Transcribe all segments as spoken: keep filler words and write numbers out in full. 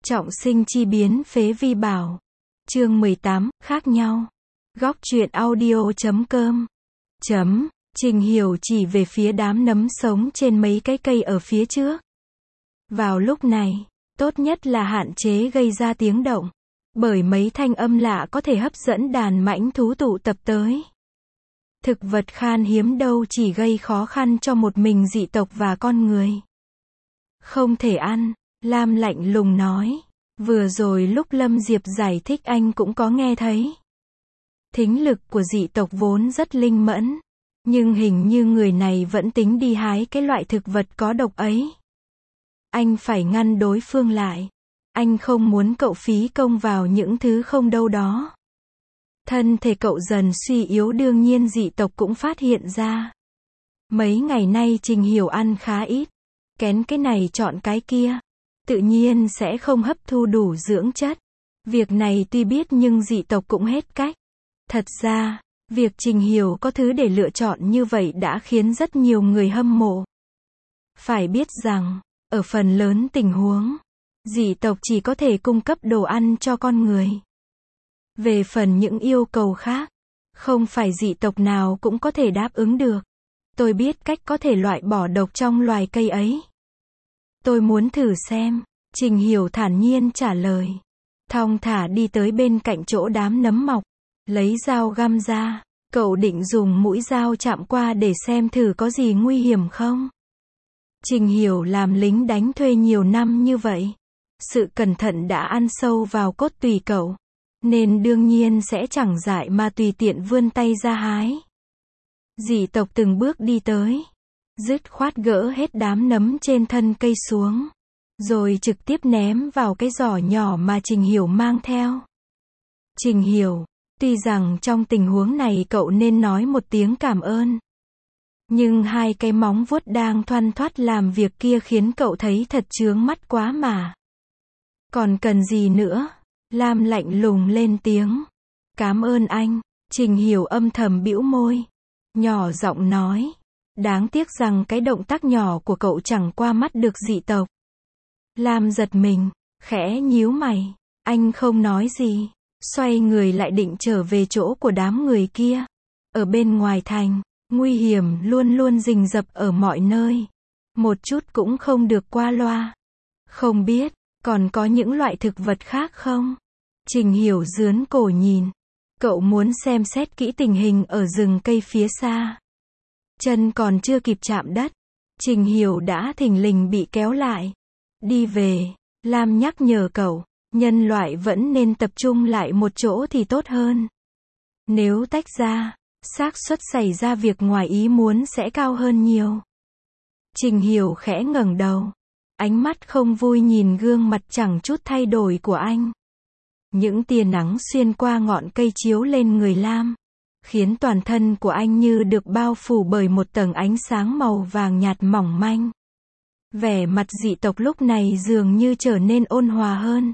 Trọng sinh chi biến phế vi bảo. Chương mười tám, khác nhau. Góc truyện audio chấm com. Chấm. Trình Hiểu chỉ về phía đám nấm sống trên mấy cái cây ở phía trước. Vào lúc này, tốt nhất là hạn chế gây ra tiếng động. Bởi mấy thanh âm lạ có thể hấp dẫn đàn mãnh thú tụ tập tới. Thực vật khan hiếm đâu chỉ gây khó khăn cho một mình dị tộc và con người. Không thể ăn, Lam lạnh lùng nói. Vừa rồi lúc Lâm Diệp giải thích anh cũng có nghe thấy. Thính lực của dị tộc vốn rất linh mẫn. Nhưng hình như người này vẫn tính đi hái cái loại thực vật có độc ấy. Anh phải ngăn đối phương lại. Anh không muốn cậu phí công vào những thứ không đâu đó. Thân thể cậu dần suy yếu, đương nhiên dị tộc cũng phát hiện ra. Mấy ngày nay Trình Hiểu ăn khá ít. Kén cái này chọn cái kia. Tự nhiên sẽ không hấp thu đủ dưỡng chất. Việc này tuy biết nhưng dị tộc cũng hết cách. Thật ra, việc Trình Hiểu có thứ để lựa chọn như vậy đã khiến rất nhiều người hâm mộ. Phải biết rằng, ở phần lớn tình huống, dị tộc chỉ có thể cung cấp đồ ăn cho con người. Về phần những yêu cầu khác, không phải dị tộc nào cũng có thể đáp ứng được. Tôi biết cách có thể loại bỏ độc trong loài cây ấy. Tôi muốn thử xem, Trình Hiểu thản nhiên trả lời. Thong thả đi tới bên cạnh chỗ đám nấm mọc, lấy dao găm ra, cậu định dùng mũi dao chạm qua để xem thử có gì nguy hiểm không. Trình Hiểu làm lính đánh thuê nhiều năm như vậy. Sự cẩn thận đã ăn sâu vào cốt tùy cậu, nên đương nhiên sẽ chẳng dại mà tùy tiện vươn tay ra hái. Dị tộc từng bước đi tới, dứt khoát gỡ hết đám nấm trên thân cây xuống, rồi trực tiếp ném vào cái giỏ nhỏ mà Trình Hiểu mang theo. Trình Hiểu, tuy rằng trong tình huống này cậu nên nói một tiếng cảm ơn. Nhưng hai cái móng vuốt đang thoăn thoắt làm việc kia khiến cậu thấy thật chướng mắt quá mà. Còn cần gì nữa? Lam lạnh lùng lên tiếng. Cảm ơn anh. Trình Hiểu âm thầm bĩu môi, nhỏ giọng nói. Đáng tiếc rằng cái động tác nhỏ của cậu chẳng qua mắt được dị tộc. Lam giật mình, khẽ nhíu mày. Anh không nói gì, xoay người lại định trở về chỗ của đám người kia. Ở bên ngoài thành, nguy hiểm luôn luôn rình rập ở mọi nơi. Một chút cũng không được qua loa. Không biết, còn có những loại thực vật khác không? Trình Hiểu dướn cổ nhìn. Cậu muốn xem xét kỹ tình hình ở rừng cây phía xa. Chân còn chưa kịp chạm đất, Trình Hiểu đã thình lình bị kéo lại. Đi về, Lam nhắc nhở cậu, nhân loại vẫn nên tập trung lại một chỗ thì tốt hơn. Nếu tách ra, xác suất xảy ra việc ngoài ý muốn sẽ cao hơn nhiều. Trình Hiểu khẽ ngẩng đầu, ánh mắt không vui nhìn gương mặt chẳng chút thay đổi của anh. Những tia nắng xuyên qua ngọn cây chiếu lên người Lam, khiến toàn thân của anh như được bao phủ bởi một tầng ánh sáng màu vàng nhạt mỏng manh. Vẻ mặt dị tộc lúc này dường như trở nên ôn hòa hơn.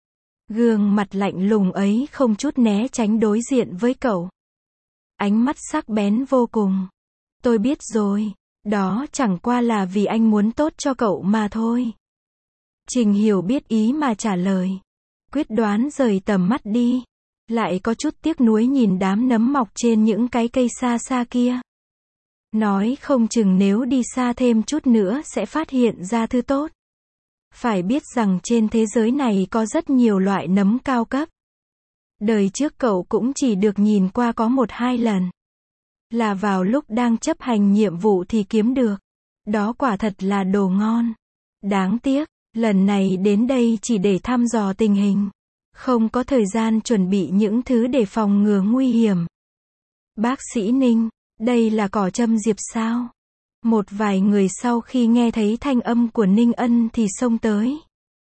Gương mặt lạnh lùng ấy không chút né tránh đối diện với cậu. Ánh mắt sắc bén vô cùng. Tôi biết rồi, đó chẳng qua là vì anh muốn tốt cho cậu mà thôi. Trình Hiểu biết ý mà trả lời. Quyết đoán rời tầm mắt đi. Lại có chút tiếc nuối nhìn đám nấm mọc trên những cái cây xa xa kia. Nói không chừng nếu đi xa thêm chút nữa sẽ phát hiện ra thứ tốt. Phải biết rằng trên thế giới này có rất nhiều loại nấm cao cấp. Đời trước cậu cũng chỉ được nhìn qua có một hai lần. Là vào lúc đang chấp hành nhiệm vụ thì kiếm được. Đó quả thật là đồ ngon. Đáng tiếc, lần này đến đây chỉ để thăm dò tình hình. Không có thời gian chuẩn bị những thứ để phòng ngừa nguy hiểm. Bác sĩ Ninh, đây là cỏ châm diệp sao? Một vài người sau khi nghe thấy thanh âm của Ninh Ân thì xông tới.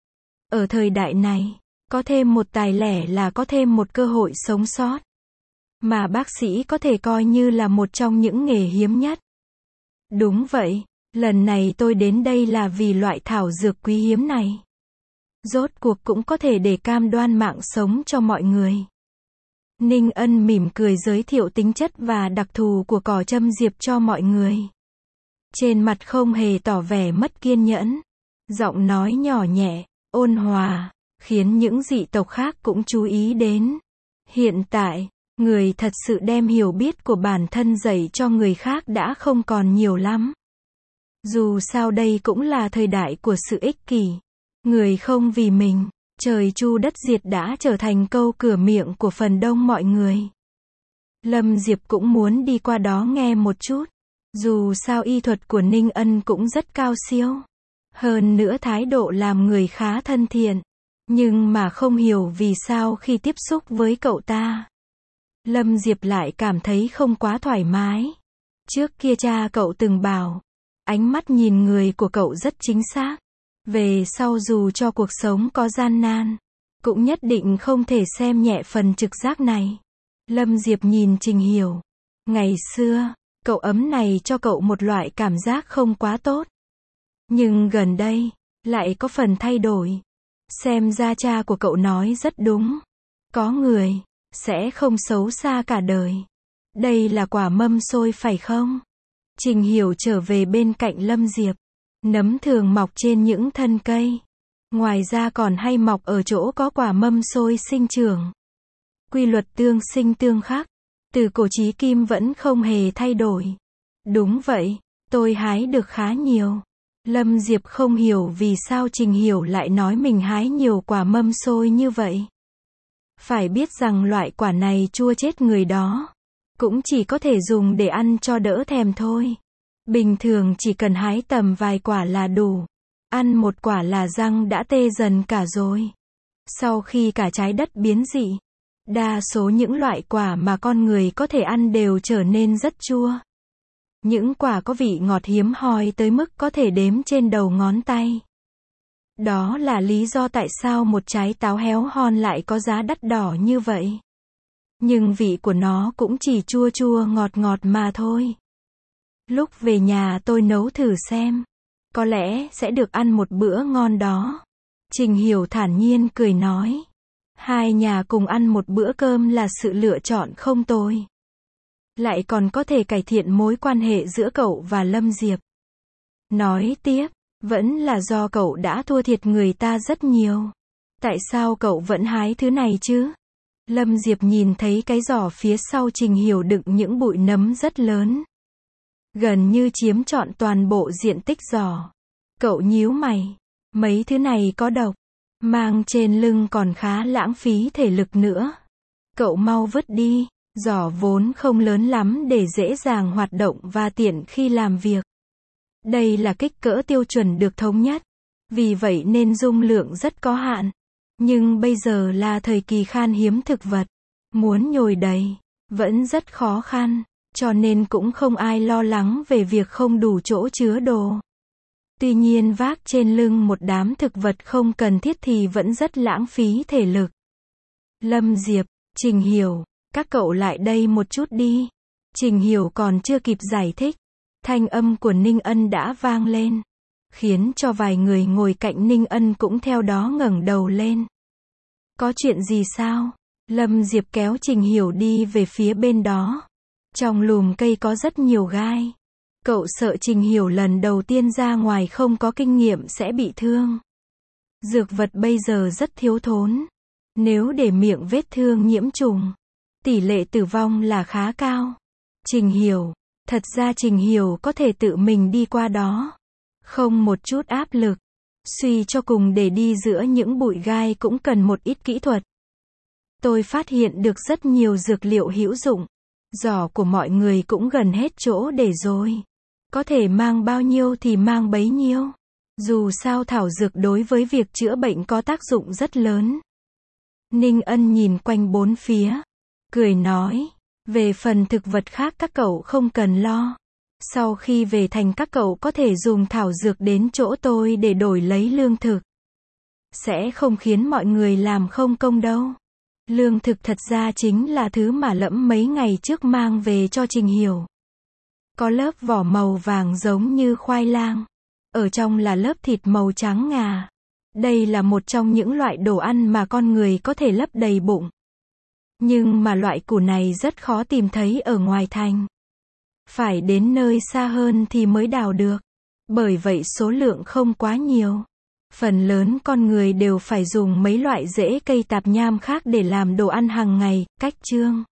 Ở thời đại này, có thêm một tài lẻ là có thêm một cơ hội sống sót. Mà bác sĩ có thể coi như là một trong những nghề hiếm nhất. Đúng vậy, lần này tôi đến đây là vì loại thảo dược quý hiếm này. Rốt cuộc cũng có thể để cam đoan mạng sống cho mọi người. Ninh Ân mỉm cười giới thiệu tính chất và đặc thù của cỏ châm diệp cho mọi người. Trên mặt không hề tỏ vẻ mất kiên nhẫn. Giọng nói nhỏ nhẹ, ôn hòa, khiến những dị tộc khác cũng chú ý đến. Hiện tại, người thật sự đem hiểu biết của bản thân dạy cho người khác đã không còn nhiều lắm. Dù sao đây cũng là thời đại của sự ích kỷ. Người không vì mình, trời chu đất diệt đã trở thành câu cửa miệng của phần đông mọi người. Lâm Diệp cũng muốn đi qua đó nghe một chút. Dù sao y thuật của Ninh Ân cũng rất cao siêu. Hơn nữa thái độ làm người khá thân thiện. Nhưng mà không hiểu vì sao khi tiếp xúc với cậu ta, Lâm Diệp lại cảm thấy không quá thoải mái. Trước kia cha cậu từng bảo, ánh mắt nhìn người của cậu rất chính xác. Về sau dù cho cuộc sống có gian nan, cũng nhất định không thể xem nhẹ phần trực giác này. Lâm Diệp nhìn Trình Hiểu. Ngày xưa, cậu ấm này cho cậu một loại cảm giác không quá tốt. Nhưng gần đây, lại có phần thay đổi. Xem ra cha của cậu nói rất đúng. Có người, sẽ không xấu xa cả đời. Đây là quả mâm xôi phải không? Trình Hiểu trở về bên cạnh Lâm Diệp. Nấm thường mọc trên những thân cây. Ngoài ra còn hay mọc ở chỗ có quả mâm xôi sinh trưởng. Quy luật tương sinh tương khắc, từ cổ chí kim vẫn không hề thay đổi. Đúng vậy, tôi hái được khá nhiều. Lâm Diệp không hiểu vì sao Trình Hiểu lại nói mình hái nhiều quả mâm xôi như vậy. Phải biết rằng loại quả này chua chết người đó. Cũng chỉ có thể dùng để ăn cho đỡ thèm thôi. Bình thường chỉ cần hái tầm vài quả là đủ. Ăn một quả là răng đã tê dần cả rồi. Sau khi cả trái đất biến dị, đa số những loại quả mà con người có thể ăn đều trở nên rất chua. Những quả có vị ngọt hiếm hoi tới mức có thể đếm trên đầu ngón tay. Đó là lý do tại sao một trái táo héo hon lại có giá đắt đỏ như vậy. Nhưng vị của nó cũng chỉ chua chua ngọt ngọt mà thôi. Lúc về nhà tôi nấu thử xem. Có lẽ sẽ được ăn một bữa ngon đó. Trình Hiểu thản nhiên cười nói. Hai nhà cùng ăn một bữa cơm là sự lựa chọn không tồi. Lại còn có thể cải thiện mối quan hệ giữa cậu và Lâm Diệp. Nói tiếp, vẫn là do cậu đã thua thiệt người ta rất nhiều. Tại sao cậu vẫn hái thứ này chứ? Lâm Diệp nhìn thấy cái giỏ phía sau Trình Hiểu đựng những bụi nấm rất lớn. Gần như chiếm trọn toàn bộ diện tích giỏ. Cậu nhíu mày. Mấy thứ này có độc. Mang trên lưng còn khá lãng phí thể lực nữa. Cậu mau vứt đi. Giỏ vốn không lớn lắm để dễ dàng hoạt động và tiện khi làm việc. Đây là kích cỡ tiêu chuẩn được thống nhất. Vì vậy nên dung lượng rất có hạn. Nhưng bây giờ là thời kỳ khan hiếm thực vật. Muốn nhồi đầy, vẫn rất khó khăn. Cho nên cũng không ai lo lắng về việc không đủ chỗ chứa đồ. Tuy nhiên vác trên lưng một đám thực vật không cần thiết thì vẫn rất lãng phí thể lực. Lâm Diệp, Trình Hiểu, các cậu lại đây một chút đi. Trình Hiểu còn chưa kịp giải thích. Thanh âm của Ninh Ân đã vang lên. Khiến cho vài người ngồi cạnh Ninh Ân cũng theo đó ngẩng đầu lên. Có chuyện gì sao? Lâm Diệp kéo Trình Hiểu đi về phía bên đó. Trong lùm cây có rất nhiều gai. Cậu sợ Trình Hiểu lần đầu tiên ra ngoài không có kinh nghiệm sẽ bị thương. Dược vật bây giờ rất thiếu thốn. Nếu để miệng vết thương nhiễm trùng, tỷ lệ tử vong là khá cao. Trình Hiểu, thật ra Trình Hiểu có thể tự mình đi qua đó. Không một chút áp lực. Suy cho cùng để đi giữa những bụi gai cũng cần một ít kỹ thuật. Tôi phát hiện được rất nhiều dược liệu hữu dụng. Giỏ của mọi người cũng gần hết chỗ để rồi. Có thể mang bao nhiêu thì mang bấy nhiêu. Dù sao thảo dược đối với việc chữa bệnh có tác dụng rất lớn. Ninh Ân nhìn quanh bốn phía. Cười nói. Về phần thực vật khác các cậu không cần lo. Sau khi về thành các cậu có thể dùng thảo dược đến chỗ tôi để đổi lấy lương thực. Sẽ không khiến mọi người làm không công đâu. Lương thực thật ra chính là thứ mà Lẫm mấy ngày trước mang về cho Trình Hiểu. Có lớp vỏ màu vàng giống như khoai lang. Ở trong là lớp thịt màu trắng ngà. Đây là một trong những loại đồ ăn mà con người có thể lấp đầy bụng. Nhưng mà loại củ này rất khó tìm thấy ở ngoài thành. Phải đến nơi xa hơn thì mới đào được. Bởi vậy số lượng không quá nhiều. Phần lớn con người đều phải dùng mấy loại rễ cây tạp nham khác để làm đồ ăn hàng ngày, cách chương.